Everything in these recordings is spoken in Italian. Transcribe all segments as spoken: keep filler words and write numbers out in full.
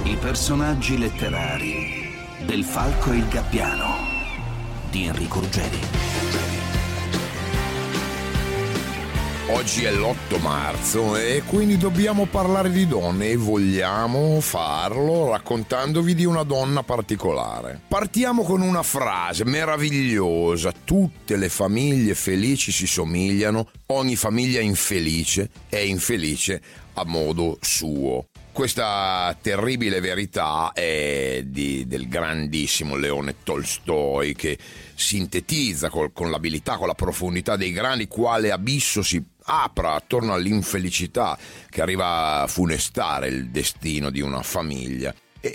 I personaggi letterari del Falco e il Gabbiano di Enrico Ruggeri. Oggi è l'otto marzo e quindi dobbiamo parlare di donne e vogliamo farlo raccontandovi di una donna particolare. Partiamo con una frase meravigliosa: tutte le famiglie felici si somigliano, ogni famiglia infelice è infelice a modo suo. Questa terribile verità è di, del grandissimo Leone Tolstoi, che sintetizza col, con l'abilità, con la profondità dei grandi, quale abisso si apra attorno all'infelicità che arriva a funestare il destino di una famiglia.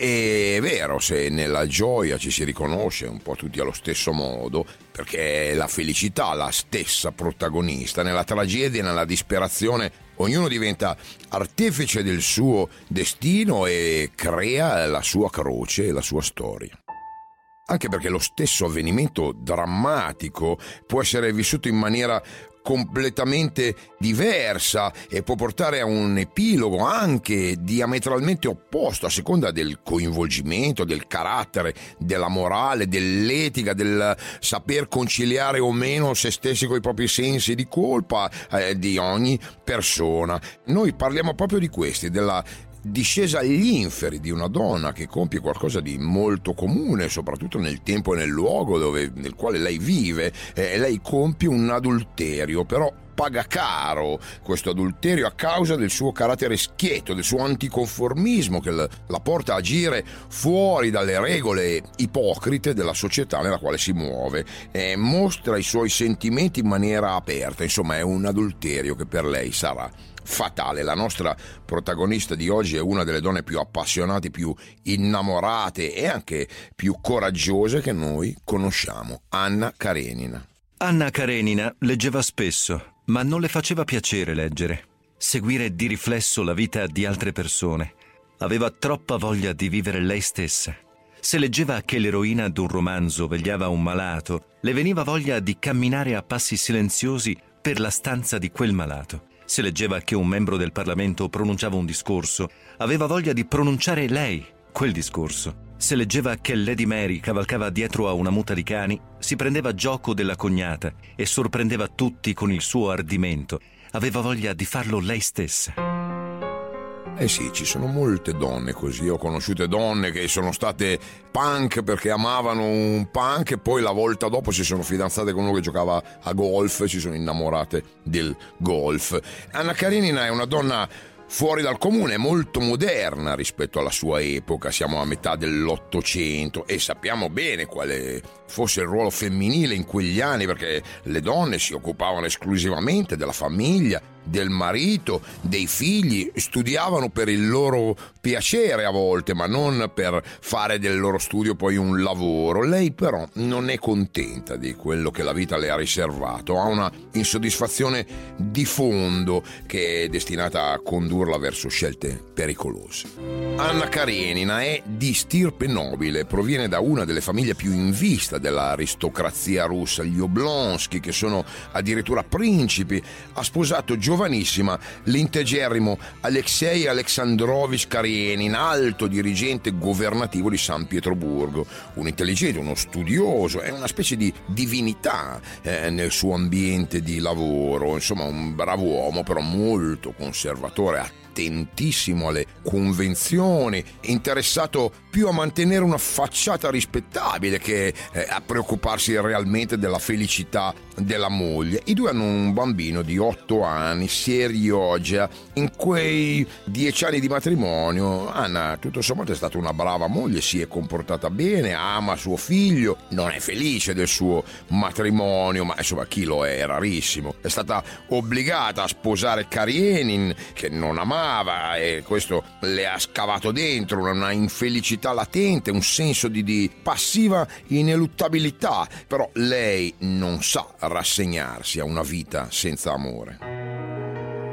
E, è vero, se nella gioia ci si riconosce un po' tutti allo stesso modo, perché è la felicità la stessa protagonista, nella tragedia e nella disperazione ognuno diventa artefice del suo destino e crea la sua croce e la sua storia. Anche perché lo stesso avvenimento drammatico può essere vissuto in maniera completamente diversa e può portare a un epilogo anche diametralmente opposto a seconda del coinvolgimento, del carattere, della morale, dell'etica, del saper conciliare o meno se stessi con i propri sensi di colpa eh, di ogni persona. Noi parliamo proprio di questi, della discesa agli inferi di una donna che compie qualcosa di molto comune, soprattutto nel tempo e nel luogo dove, nel quale lei vive. Eh, lei compie un adulterio, però paga caro questo adulterio a causa del suo carattere schietto, del suo anticonformismo che la porta a agire fuori dalle regole ipocrite della società nella quale si muove, e mostra i suoi sentimenti in maniera aperta. Insomma, è un adulterio che per lei sarà fatale. La nostra protagonista di oggi è una delle donne più appassionate, più innamorate e anche più coraggiose che noi conosciamo, Anna Karenina. Anna Karenina leggeva spesso, ma non le faceva piacere leggere, seguire di riflesso la vita di altre persone. Aveva troppa voglia di vivere lei stessa. Se leggeva che l'eroina d'un romanzo vegliava un malato, le veniva voglia di camminare a passi silenziosi per la stanza di quel malato. Se leggeva che un membro del Parlamento pronunciava un discorso, aveva voglia di pronunciare lei quel discorso. Se leggeva che Lady Mary cavalcava dietro a una muta di cani, si prendeva gioco della cognata e sorprendeva tutti con il suo ardimento. Aveva voglia di farlo lei stessa. Eh sì, ci sono molte donne così. Ho conosciute donne che sono state punk perché amavano un punk e poi la volta dopo si sono fidanzate con uno che giocava a golf e si sono innamorate del golf. Anna Karenina è una donna fuori dal comune, molto moderna rispetto alla sua epoca. Siamo a metà dell'Ottocento e sappiamo bene quale fosse il ruolo femminile in quegli anni, perché le donne si occupavano esclusivamente della famiglia, del marito, dei figli, studiavano per il loro piacere a volte, ma non per fare del loro studio poi un lavoro. Lei però non è contenta di quello che la vita le ha riservato, ha una insoddisfazione di fondo che è destinata a condurla verso scelte pericolose. Anna Karenina è di stirpe nobile, proviene da una delle famiglie più in vista dell'aristocrazia russa, gli Oblonsky, che sono addirittura principi. Ha sposato giovanissima l'integerrimo Alexei Alexandrovich Karenin, alto dirigente governativo di San Pietroburgo, un intelligente, uno studioso, è una specie di divinità eh, nel suo ambiente di lavoro. Insomma, un bravo uomo, però molto conservatore, attentissimo alle convenzioni, interessato più a mantenere una facciata rispettabile che eh, a preoccuparsi realmente della felicità della moglie. I due hanno un bambino di otto anni, Seriogia. In quei dieci anni di matrimonio Anna tutto sommato è stata una brava moglie, si è comportata bene, ama suo figlio, non è felice del suo matrimonio, ma insomma chi lo è, è rarissimo. È stata obbligata a sposare Karenin che non amava e questo le ha scavato dentro una infelicità latente, un senso di, di passiva ineluttabilità, però lei non sa rassegnarsi a una vita senza amore.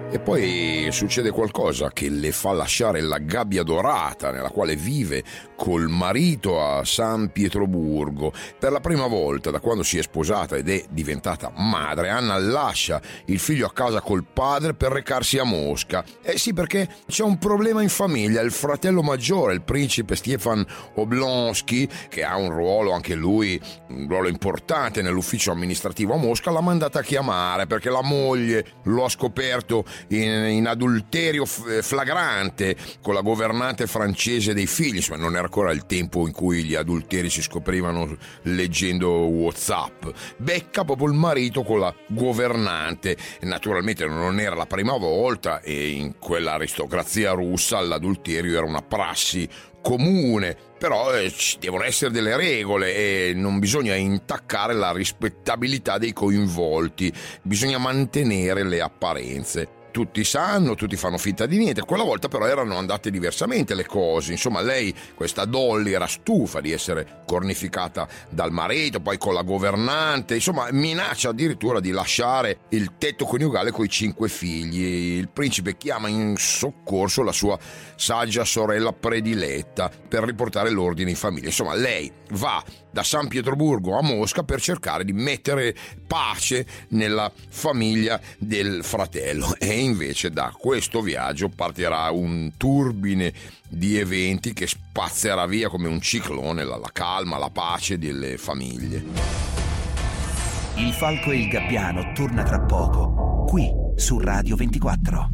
E poi succede qualcosa che le fa lasciare la gabbia dorata nella quale vive col marito a San Pietroburgo. Per la prima volta da quando si è sposata ed è diventata madre, Anna lascia il figlio a casa col padre per recarsi a Mosca. Eh sì, perché c'è un problema in famiglia. Il fratello maggiore, il principe Stefan Oblonsky, che ha un ruolo anche lui, un ruolo importante nell'ufficio amministrativo a Mosca, l'ha mandata a chiamare perché la moglie lo ha scoperto in, in adulterio flagrante con la governante francese dei figli. Insomma, non era ancora il tempo in cui gli adulteri si scoprivano leggendo WhatsApp. Becca proprio il marito con la governante. Naturalmente non era la prima volta, e in quella aristocrazia russa l'adulterio era una prassi comune, però eh, ci devono essere delle regole e non bisogna intaccare la rispettabilità dei coinvolti, bisogna mantenere le apparenze. Tutti sanno, tutti fanno finta di niente. Quella volta però erano andate diversamente le cose. Insomma, lei, questa Dolly, era stufa di essere cornificata dal marito, poi con la governante. Insomma, minaccia addirittura di lasciare il tetto coniugale coi cinque figli. Il principe chiama in soccorso la sua saggia sorella prediletta per riportare l'ordine in famiglia. Insomma, lei va da San Pietroburgo a Mosca per cercare di mettere pace nella famiglia del fratello, e invece da questo viaggio partirà un turbine di eventi che spazzerà via come un ciclone la, la calma, la pace delle famiglie. Il Falco e il Gabbiano torna tra poco, qui su Radio ventiquattro.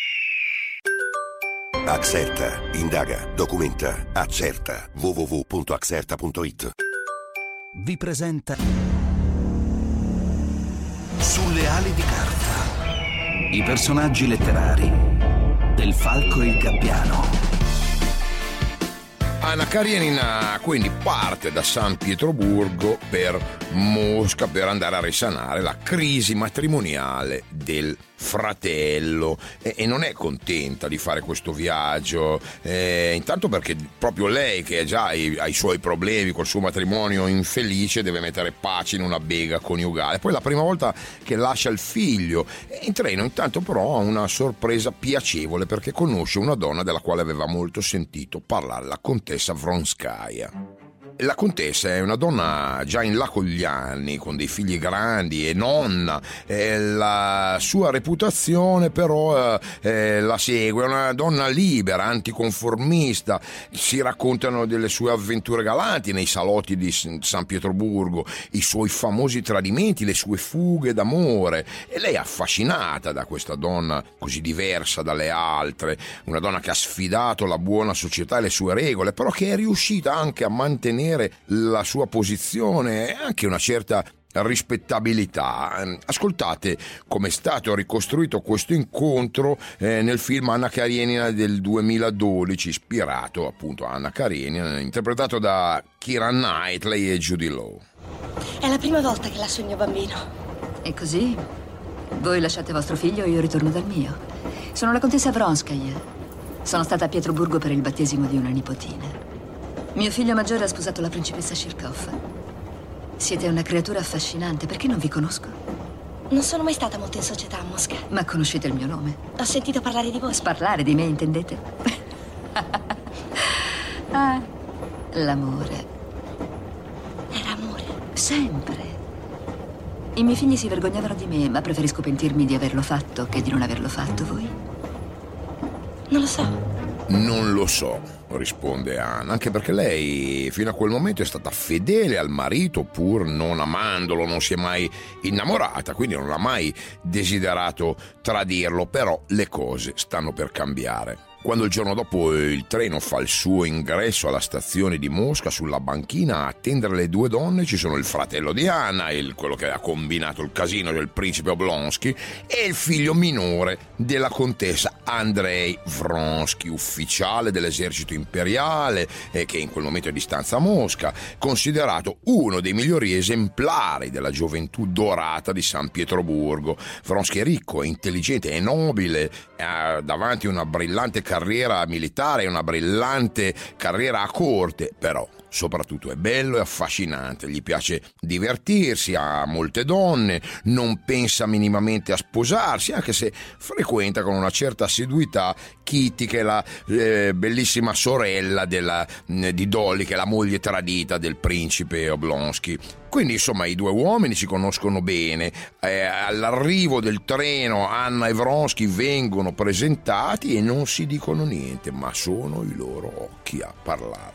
Axerta, indaga, documenta, accerta. w w w punto axerta punto it Vi presenta Sulle ali di carta, i personaggi letterari del Falco e il Gabbiano. Anna Karenina quindi parte da San Pietroburgo per Mosca per andare a risanare la crisi matrimoniale del fratello, e, e non è contenta di fare questo viaggio, eh, intanto perché proprio lei, che già ha i, ha i suoi problemi col suo matrimonio infelice, deve mettere pace in una bega coniugale. Poi la prima volta che lascia il figlio in treno, intanto però ha una sorpresa piacevole perché conosce una donna della quale aveva molto sentito parlare, la contessa Vronskaya. La contessa è una donna già in là con gli anni, con dei figli grandi e nonna. Eh, la sua reputazione però eh, la segue, è una donna libera, anticonformista. Si raccontano delle sue avventure galanti nei salotti di San Pietroburgo, i suoi famosi tradimenti, le sue fughe d'amore, e lei è affascinata da questa donna così diversa dalle altre, una donna che ha sfidato la buona società e le sue regole, però che è riuscita anche a mantenere la sua posizione e anche una certa rispettabilità. Ascoltate come è stato ricostruito questo incontro eh, nel film Anna Karenina del duemiladodici, ispirato appunto a Anna Karenina, interpretato da Keira Knightley e Judy Law. È la prima volta che lascio il mio bambino. E così? Voi lasciate vostro figlio e io ritorno dal mio. Sono la contessa Vronskaya. Sono stata a Pietroburgo per il battesimo di una nipotina. Mio figlio maggiore ha sposato la principessa Shirkov. Siete una creatura affascinante, perché non vi conosco? Non sono mai stata molto in società a Mosca. Ma conoscete il mio nome? Ho sentito parlare di voi. Parlare di me, intendete? Ah, l'amore. Era amore. Sempre. I miei figli si vergognavano di me, ma preferisco pentirmi di averlo fatto che di non averlo fatto. Voi? Non lo so. Non lo so, risponde Anna, anche perché lei fino a quel momento è stata fedele al marito pur non amandolo, non si è mai innamorata, quindi non ha mai desiderato tradirlo, però le cose stanno per cambiare. Quando il giorno dopo il treno fa il suo ingresso alla stazione di Mosca, sulla banchina a attendere le due donne ci sono il fratello di Anna, il, quello che ha combinato il casino del principe Oblonsky, e il figlio minore della contessa, Andrei Vronsky, ufficiale dell'esercito imperiale, eh, che in quel momento è di stanza a Mosca, considerato uno dei migliori esemplari della gioventù dorata di San Pietroburgo. Vronsky è ricco, è intelligente, è nobile, ha davanti una brillante carriera militare e una brillante carriera a corte, però soprattutto è bello e affascinante, gli piace divertirsi, ha molte donne, non pensa minimamente a sposarsi, anche se frequenta con una certa assiduità Kitty, che è la eh, bellissima sorella della, di Dolly, che è la moglie tradita del principe Oblonsky. Quindi insomma i due uomini si conoscono bene. Eh, all'arrivo del treno Anna e Vronsky vengono presentati e non si dicono niente, ma sono i loro occhi a parlare.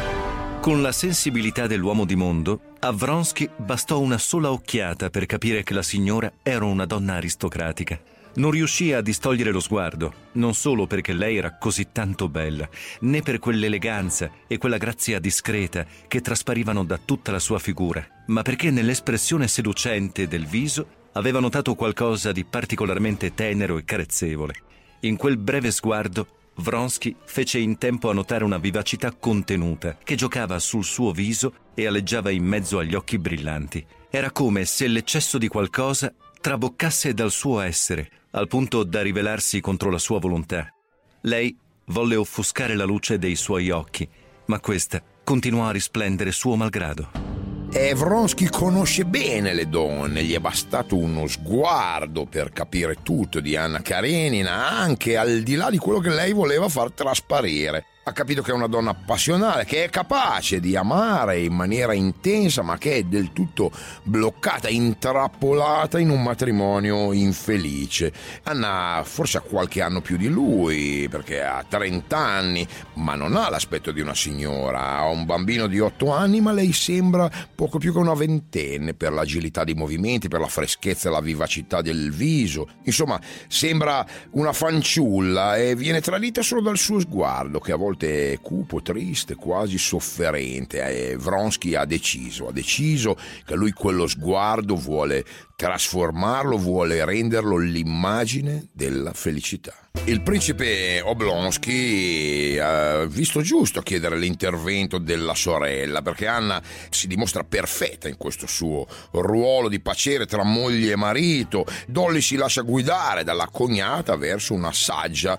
Con la sensibilità dell'uomo di mondo, a Vronsky bastò una sola occhiata per capire che la signora era una donna aristocratica. Non riuscì a distogliere lo sguardo, non solo perché lei era così tanto bella, né per quell'eleganza e quella grazia discreta che trasparivano da tutta la sua figura, ma perché nell'espressione seducente del viso aveva notato qualcosa di particolarmente tenero e carezzevole. In quel breve sguardo Vronsky fece in tempo a notare una vivacità contenuta che giocava sul suo viso e aleggiava in mezzo agli occhi brillanti. Era come se l'eccesso di qualcosa traboccasse dal suo essere, al punto da rivelarsi contro la sua volontà. Lei volle offuscare la luce dei suoi occhi, ma questa continuò a risplendere suo malgrado. E Vronsky conosce bene le donne, gli è bastato uno sguardo per capire tutto di Anna Karenina, anche al di là di quello che lei voleva far trasparire. Ha capito che è una donna passionale, che è capace di amare in maniera intensa, ma che è del tutto bloccata, intrappolata in un matrimonio infelice. Anna forse ha qualche anno più di lui, perché ha trenta anni, ma non ha l'aspetto di una signora. Ha un bambino di otto anni, ma lei sembra poco più che una ventenne per l'agilità dei movimenti, per la freschezza e la vivacità del viso. Insomma, sembra una fanciulla e viene tradita solo dal suo sguardo, che a volte è cupo, triste, quasi sofferente. E Vronsky ha deciso, ha deciso che lui quello sguardo vuole trasformarlo, vuole renderlo l'immagine della felicità. Il principe Oblonsky ha visto giusto chiedere l'intervento della sorella, perché Anna si dimostra perfetta in questo suo ruolo di paciere tra moglie e marito. Dolly si lascia guidare dalla cognata verso una saggia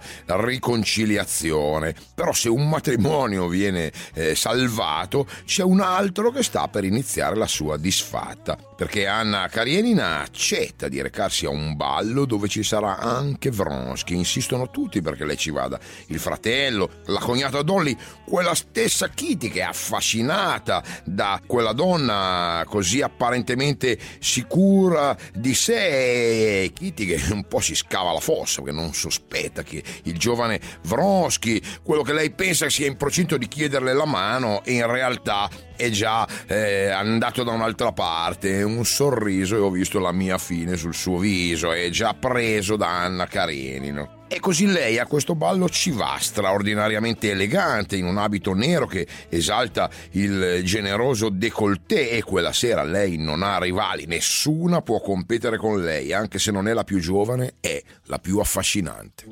riconciliazione. Però se un matrimonio viene eh, salvato, c'è un altro che sta per iniziare la sua disfatta, perché Anna Karenina accetta di recarsi a un ballo dove ci sarà anche Vronsky. Insistono tutti perché lei ci vada, il fratello, la cognata Dolly, quella stessa Kitty che è affascinata da quella donna così apparentemente sicura di sé, Kitty che un po' si scava la fossa perché non sospetta che il giovane Vronsky, quello che lei pensa sia in procinto di chiederle la mano, in realtà è già eh, andato da un'altra parte. Un sorriso e ho visto la mia fine sul suo viso, è già preso da Anna Karenina. E così lei a questo ballo ci va, straordinariamente elegante, in un abito nero che esalta il generoso décolleté, e quella sera lei non ha rivali, nessuna può competere con lei, anche se non è la più giovane, è la più affascinante.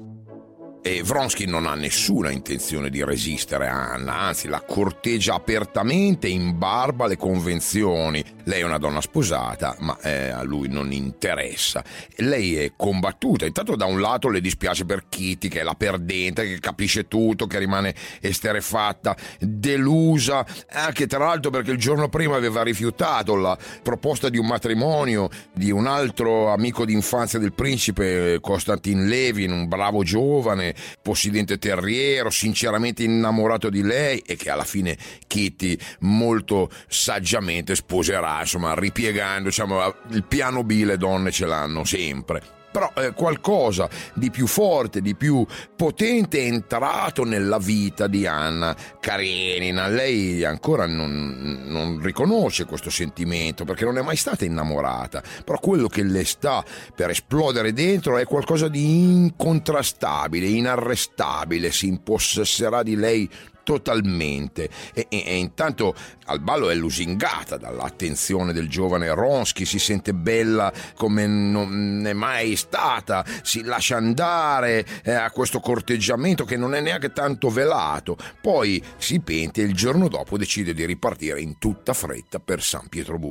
E Vronsky non ha nessuna intenzione di resistere a Anna, anzi la corteggia apertamente, imbarba le convenzioni. Lei è una donna sposata, ma eh, a lui non interessa. Lei è combattuta. Intanto da un lato le dispiace per Kitty, che è la perdente, che capisce tutto, che rimane esterefatta, delusa, anche tra l'altro perché il giorno prima aveva rifiutato la proposta di un matrimonio di un altro amico d'infanzia del principe, Konstantin Levin, un bravo giovane, possidente terriero, sinceramente innamorato di lei, e che alla fine Kitty molto saggiamente sposerà, insomma ripiegando, diciamo, il piano B le donne ce l'hanno sempre. Però eh, qualcosa di più forte, di più potente è entrato nella vita di Anna Karenina. Lei ancora non, non riconosce questo sentimento perché non è mai stata innamorata, però quello che le sta per esplodere dentro è qualcosa di incontrastabile, inarrestabile. Si impossesserà di lei totalmente e, e, e intanto al ballo è lusingata dall'attenzione del giovane Vronsky, si sente bella come non è mai stata, si lascia andare eh, a questo corteggiamento che non è neanche tanto velato, poi si pente e il giorno dopo decide di ripartire in tutta fretta per San Pietroburgo.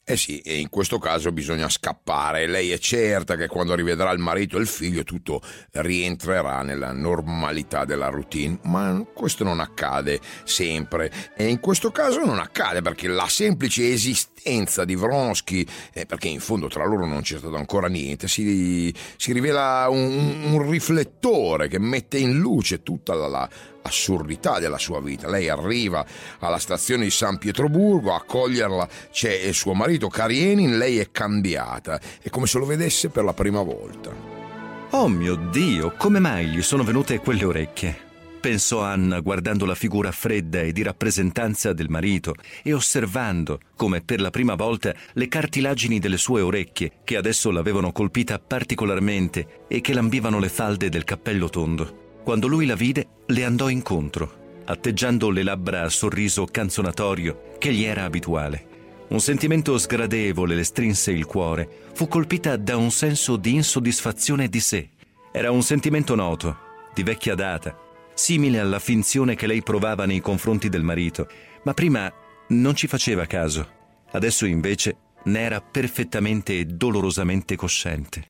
Eh sì, e in questo caso bisogna scappare. Lei è certa che quando rivedrà il marito e il figlio tutto rientrerà nella normalità della routine, ma questo non accade sempre. E in questo caso non accade perché la semplice esistenza di Vronsky, eh, perché in fondo tra loro non c'è stato ancora niente, si, si rivela un, un riflettore che mette in luce tutta la, la assurdità della sua vita. Lei arriva alla stazione di San Pietroburgo, a accoglierla c'è il suo marito Karenin, lei è cambiata, è come se lo vedesse per la prima volta. Oh mio Dio, come mai gli sono venute quelle orecchie? Pensò Anna guardando la figura fredda e di rappresentanza del marito e osservando come per la prima volta le cartilagini delle sue orecchie, che adesso l'avevano colpita particolarmente e che lambivano le falde del cappello tondo. Quando lui la vide, le andò incontro, atteggiando le labbra a sorriso canzonatorio che gli era abituale. Un sentimento sgradevole le strinse il cuore. Fu colpita da un senso di insoddisfazione di sé. Era un sentimento noto, di vecchia data, simile alla finzione che lei provava nei confronti del marito, ma prima non ci faceva caso. Adesso invece ne era perfettamente e dolorosamente cosciente.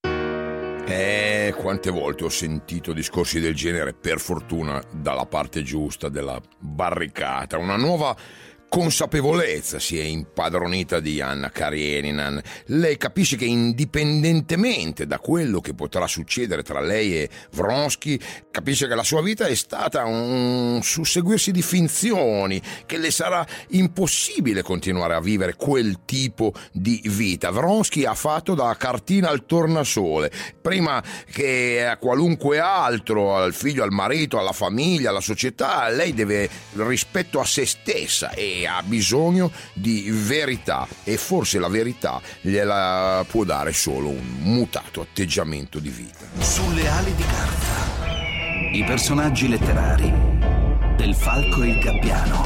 Eh, quante volte ho sentito discorsi del genere, per fortuna dalla parte giusta della barricata. Una nuova consapevolezza si è impadronita di Anna Karenina. Lei capisce che indipendentemente da quello che potrà succedere tra lei e Vronsky, capisce che la sua vita è stata un susseguirsi di finzioni, che le sarà impossibile continuare a vivere quel tipo di vita. Vronsky ha fatto da cartina al tornasole, prima che a qualunque altro, al figlio, al marito, alla famiglia, alla società. Lei deve rispetto a se stessa e ha bisogno di verità, e forse la verità gliela può dare solo un mutato atteggiamento di vita. Sulle ali di carta, i personaggi letterari del Falco e il Gabbiano.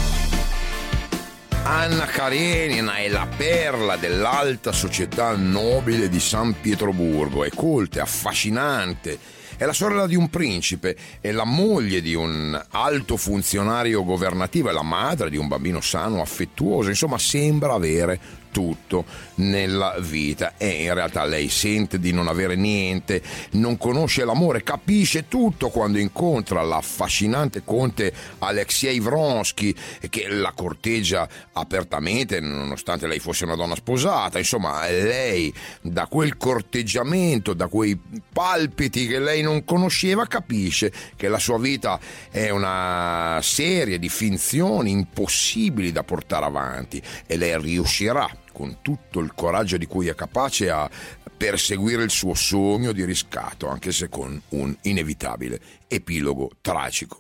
Anna Karenina è la perla dell'alta società nobile di San Pietroburgo, è colta, è affascinante. È la sorella di un principe, è la moglie di un alto funzionario governativo, è la madre di un bambino sano, affettuoso, insomma sembra avere tutto nella vita, e in realtà lei sente di non avere niente, non conosce l'amore, capisce tutto quando incontra l'affascinante conte Alexei Vronsky, che la corteggia apertamente nonostante lei fosse una donna sposata. Insomma, lei da quel corteggiamento, da quei palpiti che lei non conosceva, capisce che la sua vita è una serie di finzioni impossibili da portare avanti, e lei riuscirà con tutto il coraggio di cui è capace a perseguire il suo sogno di riscatto, anche se con un inevitabile epilogo tragico.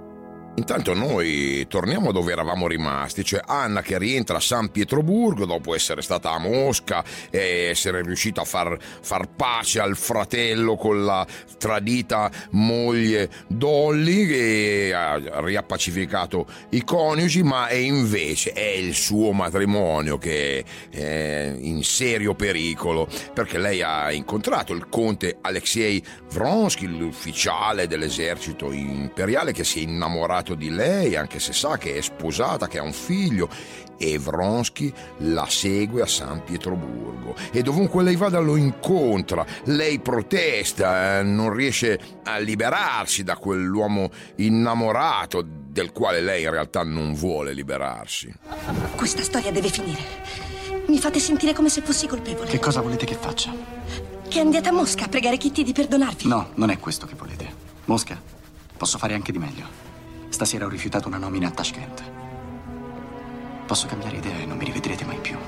Intanto noi torniamo dove eravamo rimasti, cioè Anna che rientra a San Pietroburgo dopo essere stata a Mosca e essere riuscita a far, far pace al fratello con la tradita moglie Dolly, che ha riappacificato i coniugi, ma è invece è il suo matrimonio che è in serio pericolo, perché lei ha incontrato il conte Alexei Vronsky, l'ufficiale dell'esercito imperiale, che si è innamorato di lei, anche se sa che è sposata, che ha un figlio, e Vronsky la segue a San Pietroburgo e dovunque lei vada lo incontra. Lei protesta, eh, non riesce a liberarsi da quell'uomo innamorato del quale lei in realtà non vuole liberarsi. Questa storia deve finire. Mi fate sentire come se fossi colpevole. Che cosa volete che faccia? Che andiate a Mosca a pregare Kitty di perdonarvi. No, non è questo che volete. Mosca, posso fare anche di meglio. Stasera ho rifiutato una nomina a Tashkent. Posso cambiare idea e non mi rivedrete mai più.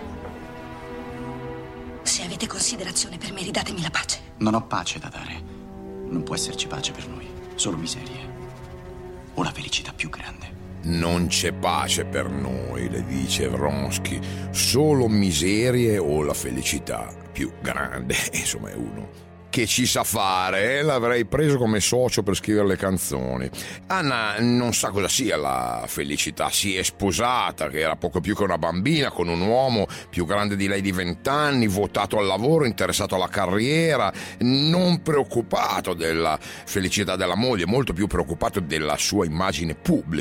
Se avete considerazione per me, ridatemi la pace. Non ho pace da dare. Non può esserci pace per noi. Solo miserie. O la felicità più grande. Non c'è pace per noi, le dice Vronsky. Solo miserie o la felicità più grande. Insomma, è uno che ci sa fare, l'avrei preso come socio per scrivere le canzoni. Anna non sa cosa sia la felicità, si è sposata, che era poco più che una bambina, con un uomo più grande di lei di vent'anni, votato al lavoro, interessato alla carriera, non preoccupato della felicità della moglie, molto più preoccupato della sua immagine pubblica.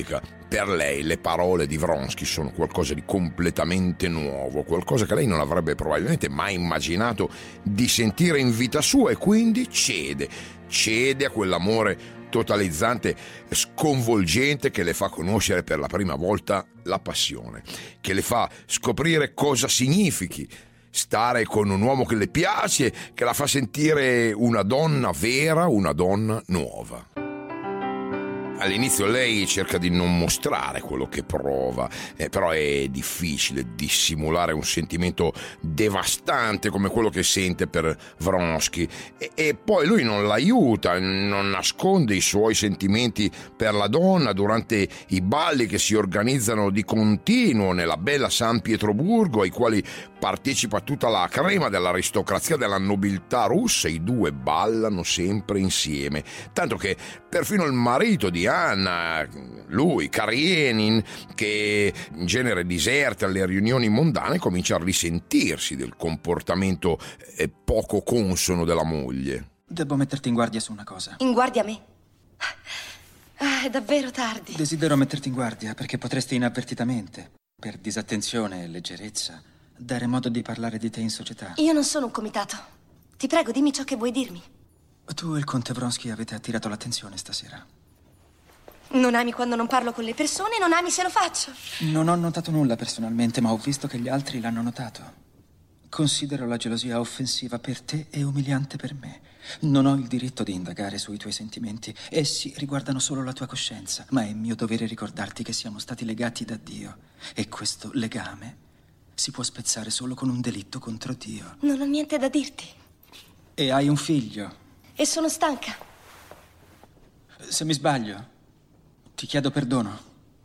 Per lei le parole di Vronsky sono qualcosa di completamente nuovo, qualcosa che lei non avrebbe probabilmente mai immaginato di sentire in vita sua, e quindi cede, cede a quell'amore totalizzante, sconvolgente, che le fa conoscere per la prima volta la passione, che le fa scoprire cosa significhi stare con un uomo che le piace, che la fa sentire una donna vera, una donna nuova. All'inizio lei cerca di non mostrare quello che prova, eh, però è difficile dissimulare un sentimento devastante come quello che sente per Vronsky, e, e poi lui non l'aiuta, non nasconde i suoi sentimenti per la donna durante i balli che si organizzano di continuo nella bella San Pietroburgo, ai quali partecipa tutta la crema dell'aristocrazia, della nobiltà russa. I due ballano sempre insieme, tanto che perfino il marito di Anna, lui, Karenin, che in genere diserta alle riunioni mondane, comincia a risentirsi del comportamento poco consono della moglie. Devo metterti in guardia su una cosa. In guardia a me? Ah, è davvero tardi. Desidero metterti in guardia perché potresti inavvertitamente, per disattenzione e leggerezza, dare modo di parlare di te in società. Io non sono un comitato. Ti prego, dimmi ciò che vuoi dirmi. Tu e il conte Vronsky avete attirato l'attenzione stasera. Non ami quando non parlo con le persone, non ami se lo faccio. Non ho notato nulla personalmente, ma ho visto che gli altri l'hanno notato. Considero la gelosia offensiva per te e umiliante per me. Non ho il diritto di indagare sui tuoi sentimenti. Essi riguardano solo la tua coscienza, ma è mio dovere ricordarti che siamo stati legati da Dio. E questo legame si può spezzare solo con un delitto contro Dio. Non ho niente da dirti. E hai un figlio. E sono stanca. Se mi sbaglio, ti chiedo perdono.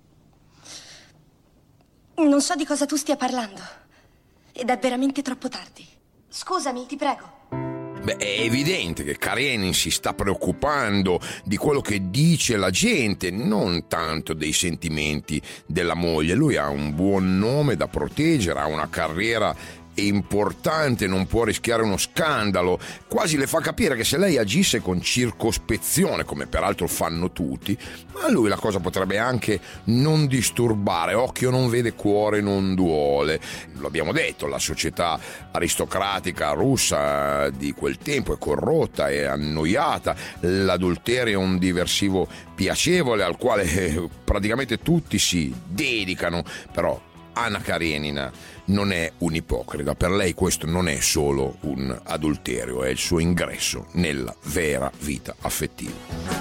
Non so di cosa tu stia parlando. Ed è veramente troppo tardi. Scusami, ti prego. Beh, è evidente che Karenin si sta preoccupando di quello che dice la gente, non tanto dei sentimenti della moglie. Lui ha un buon nome da proteggere, ha una carriera importante, non può rischiare uno scandalo. Quasi le fa capire che se lei agisse con circospezione, come peraltro fanno tutti, a lui la cosa potrebbe anche non disturbare. Occhio non vede, cuore non duole. Lo abbiamo detto, la società aristocratica russa di quel tempo è corrotta, è annoiata, l'adulterio è un diversivo piacevole al quale praticamente tutti si dedicano. Però Anna Karenina non è un'ipocrita, per lei questo non è solo un adulterio, è il suo ingresso nella vera vita affettiva.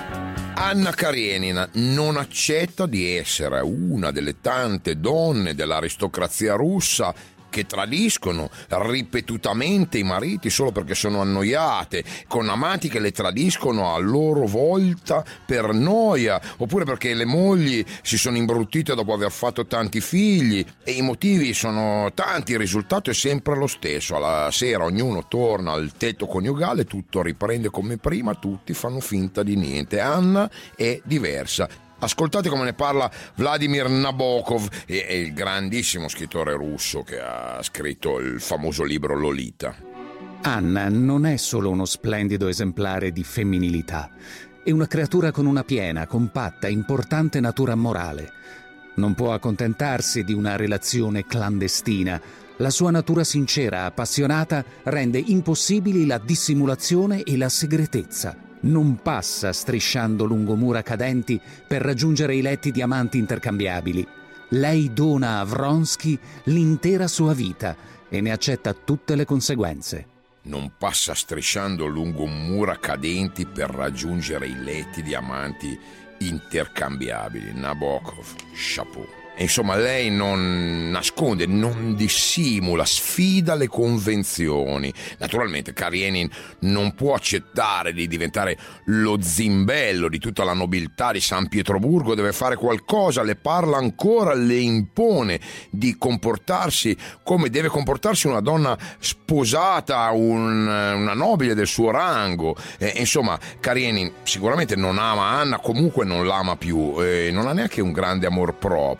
Anna Karenina non accetta di essere una delle tante donne dell'aristocrazia russa che tradiscono ripetutamente i mariti solo perché sono annoiate, con amanti che le tradiscono a loro volta per noia, oppure perché le mogli si sono imbruttite dopo aver fatto tanti figli, e i motivi sono tanti, il risultato è sempre lo stesso. Alla sera ognuno torna al tetto coniugale, tutto riprende come prima, tutti fanno finta di niente. Anna è diversa. Ascoltate come ne parla Vladimir Nabokov, è il grandissimo scrittore russo che ha scritto il famoso libro Lolita. Anna non è solo uno splendido esemplare di femminilità, è una creatura con una piena, compatta, importante natura morale. Non può accontentarsi di una relazione clandestina. La sua natura sincera, appassionata, rende impossibili la dissimulazione e la segretezza. Non passa strisciando lungo mura cadenti per raggiungere i letti di amanti intercambiabili. Lei dona a Vronsky l'intera sua vita e ne accetta tutte le conseguenze. Non passa strisciando lungo mura cadenti per raggiungere i letti di amanti intercambiabili. Nabokov, chapeau. E insomma, lei non nasconde, non dissimula, sfida le convenzioni. Naturalmente Karenin non può accettare di diventare lo zimbello di tutta la nobiltà di San Pietroburgo, deve fare qualcosa, le parla ancora, le impone di comportarsi come deve comportarsi una donna sposata, un, una nobile del suo rango. E, insomma, Karenin sicuramente non ama Anna, comunque non l'ama più, e non ha neanche un grande amor proprio.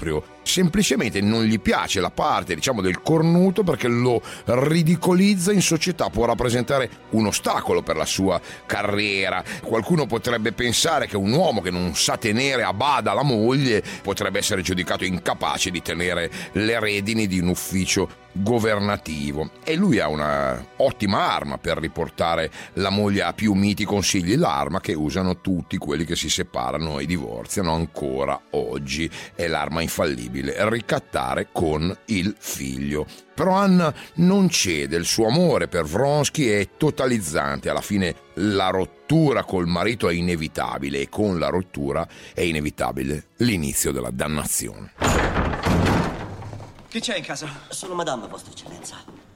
semplicemente non gli piace la parte, diciamo, del cornuto perché lo ridicolizza in società, può rappresentare un ostacolo per la sua carriera. Qualcuno potrebbe pensare che un uomo che non sa tenere a bada la moglie potrebbe essere giudicato incapace di tenere le redini di un ufficio governativo, e lui ha una ottima arma per riportare la moglie a più miti consigli, l'arma che usano tutti quelli che si separano e divorziano ancora oggi, è l'arma infallibile: ricattare con il figlio. Però Anna non cede, il suo amore per Vronsky è totalizzante. Alla fine la rottura col marito è inevitabile, e con la rottura è inevitabile l'inizio della dannazione. Chi c'è in casa? Sono Madame, Vostra Eccellenza.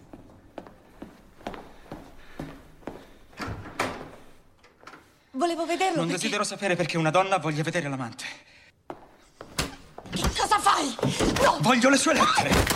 Volevo vederlo. Non perché... desidero sapere perché una donna voglia vedere l'amante. Che cosa fai? No! Voglio le sue lettere!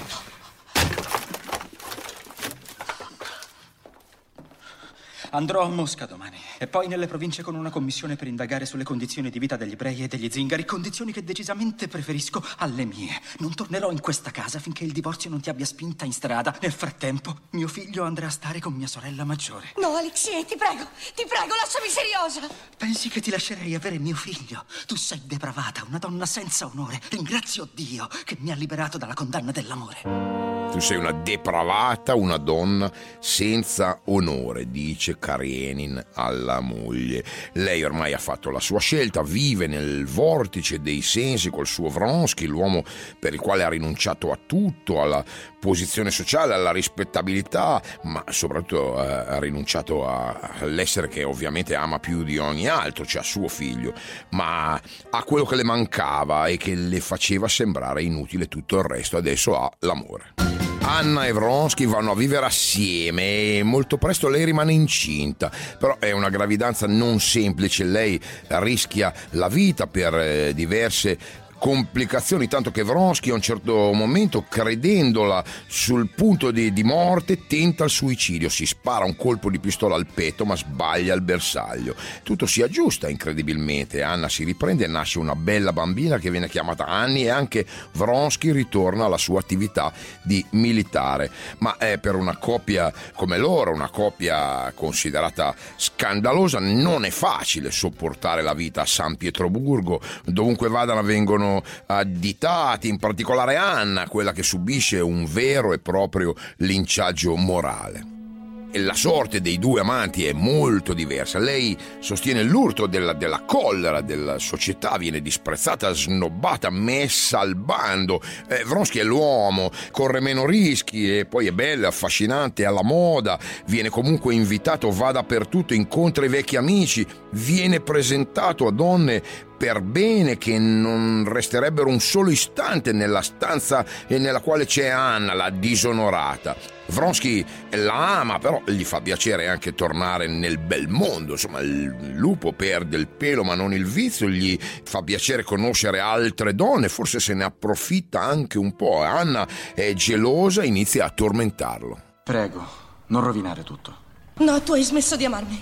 Andrò a Mosca domani e poi nelle province con una commissione per indagare sulle condizioni di vita degli ebrei e degli zingari, condizioni che decisamente preferisco alle mie. Non tornerò in questa casa finché il divorzio non ti abbia spinta in strada. Nel frattempo, mio figlio andrà a stare con mia sorella maggiore. No, Alexei, ti prego, ti prego, lasciami seriosa. Pensi che ti lascerei avere mio figlio? Tu sei depravata, una donna senza onore. Ringrazio Dio che mi ha liberato dalla condanna dell'amore. Tu sei una depravata, una donna senza onore, dice Karenin alla moglie. Lei ormai ha fatto la sua scelta, vive nel vortice dei sensi col suo Vronsky, l'uomo per il quale ha rinunciato a tutto, alla posizione sociale, alla rispettabilità, ma soprattutto eh, ha rinunciato a, all'essere che ovviamente ama più di ogni altro, cioè a suo figlio, ma a quello che le mancava e che le faceva sembrare inutile tutto il resto. Adesso ha l'amore. Anna e Vronsky vanno a vivere assieme e molto presto lei rimane incinta, però è una gravidanza non semplice, lei rischia la vita per eh, diverse complicazioni, tanto che Vronsky a un certo momento, credendola sul punto di, di morte, tenta il suicidio, si spara un colpo di pistola al petto ma sbaglia il bersaglio. Tutto si aggiusta incredibilmente, Anna si riprende e nasce una bella bambina che viene chiamata Annie, e anche Vronsky ritorna alla sua attività di militare. Ma è per una coppia come loro, una coppia considerata scandalosa, non è facile sopportare la vita a San Pietroburgo. Dovunque vadano vengono additati, in particolare Anna, quella che subisce un vero e proprio linciaggio morale. E la sorte dei due amanti è molto diversa. Lei sostiene l'urto della, della collera della società, viene disprezzata, snobbata, messa al bando. eh, Vronsky è l'uomo, corre meno rischi e poi è bella, affascinante, alla moda, viene comunque invitato, va dappertutto, incontra i vecchi amici, viene presentato a donne per bene che non resterebbero un solo istante nella stanza nella quale c'è Anna, la disonorata. Vronsky la ama, però gli fa piacere anche tornare nel bel mondo. Insomma, il lupo perde il pelo ma non il vizio, gli fa piacere conoscere altre donne, forse se ne approfitta anche un po'. Anna è gelosa e inizia a tormentarlo. Prego, non rovinare tutto. No, tu hai smesso di amarmi.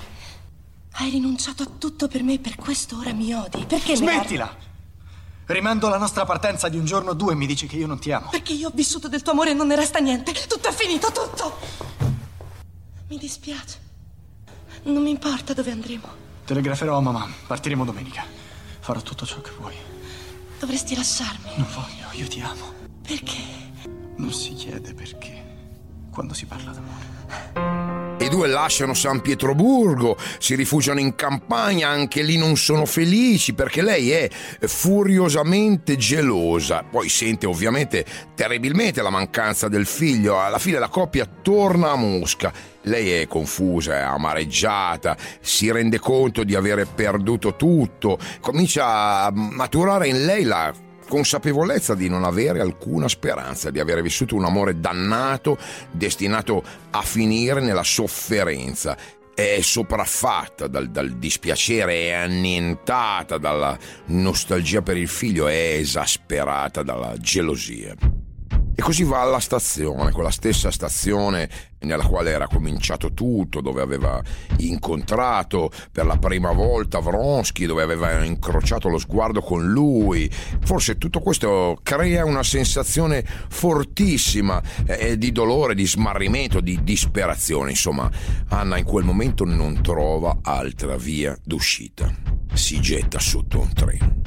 Hai rinunciato a tutto per me e per questo ora mi odi. Perché Smettila! mi Rimando la nostra partenza di un giorno o due e mi dici che io non ti amo. Perché io ho vissuto del tuo amore e non ne resta niente. Tutto è finito, tutto. Mi dispiace. Non mi importa dove andremo. Telegraferò a mamma. Partiremo domenica. Farò tutto ciò che vuoi. Dovresti lasciarmi. Non voglio, io ti amo. Perché? Non si chiede perché quando si parla d'amore. I due lasciano San Pietroburgo, si rifugiano in campagna, anche lì non sono felici perché lei è furiosamente gelosa, poi sente ovviamente terribilmente la mancanza del figlio. Alla fine la coppia torna a Mosca, lei è confusa, è amareggiata, si rende conto di avere perduto tutto, comincia a maturare in lei la consapevolezza di non avere alcuna speranza, di avere vissuto un amore dannato, destinato a finire nella sofferenza. È sopraffatta dal, dal dispiacere, è annientata dalla nostalgia per il figlio, è esasperata dalla gelosia. E così va alla stazione, quella stessa stazione nella quale era cominciato tutto, dove aveva incontrato per la prima volta Vronsky, dove aveva incrociato lo sguardo con lui. Forse tutto questo crea una sensazione fortissima eh, di dolore, di smarrimento, di disperazione. Insomma, Anna in quel momento non trova altra via d'uscita. Si getta sotto un treno.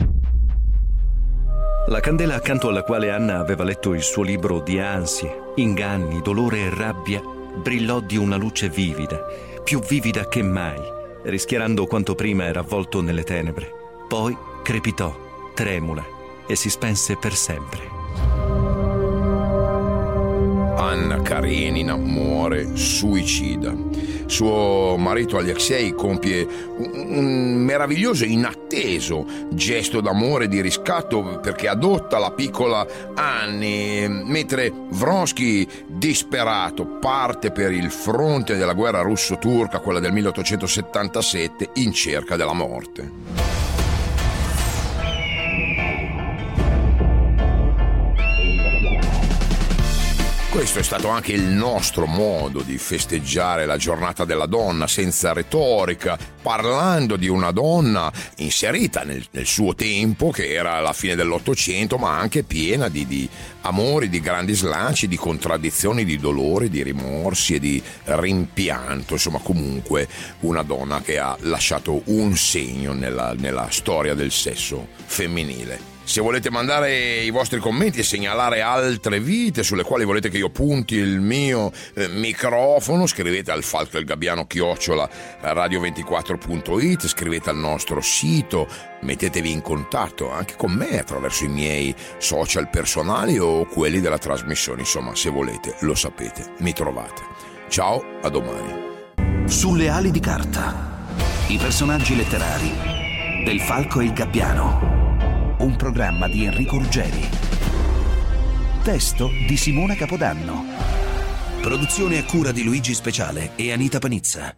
La candela accanto alla quale Anna aveva letto il suo libro di ansie, inganni, dolore e rabbia brillò di una luce vivida, più vivida che mai, rischiarando quanto prima era avvolto nelle tenebre. Poi crepitò, tremula, e si spense per sempre. Anna Karenina muore suicida. Suo marito Alexei compie un, un meraviglioso e inatteso gesto d'amore e di riscatto, perché adotta la piccola Annie, mentre Vronsky, disperato, parte per il fronte della guerra russo-turca, quella del milleottocentosettantasette, in cerca della morte. Questo è stato anche il nostro modo di festeggiare la giornata della donna, senza retorica, parlando di una donna inserita nel, nel suo tempo, che era la fine dell'Ottocento, ma anche piena di, di amori, di grandi slanci, di contraddizioni, di dolori, di rimorsi e di rimpianto. Insomma, comunque una donna che ha lasciato un segno nella, nella storia del sesso femminile. Se volete mandare i vostri commenti e segnalare altre vite sulle quali volete che io punti il mio eh, microfono, scrivete al falco il gabbiano chiocciola radio ventiquattro punto it, scrivete al nostro sito, mettetevi in contatto anche con me attraverso i miei social personali o quelli della trasmissione. Insomma, se volete, lo sapete, mi trovate. Ciao, a domani. Sulle ali di carta. I personaggi letterari del Falco e il Gabbiano. Un programma di Enrico Ruggeri. Testo di Simona Capodanno. Produzione a cura di Luigi Speciale e Anita Panizza.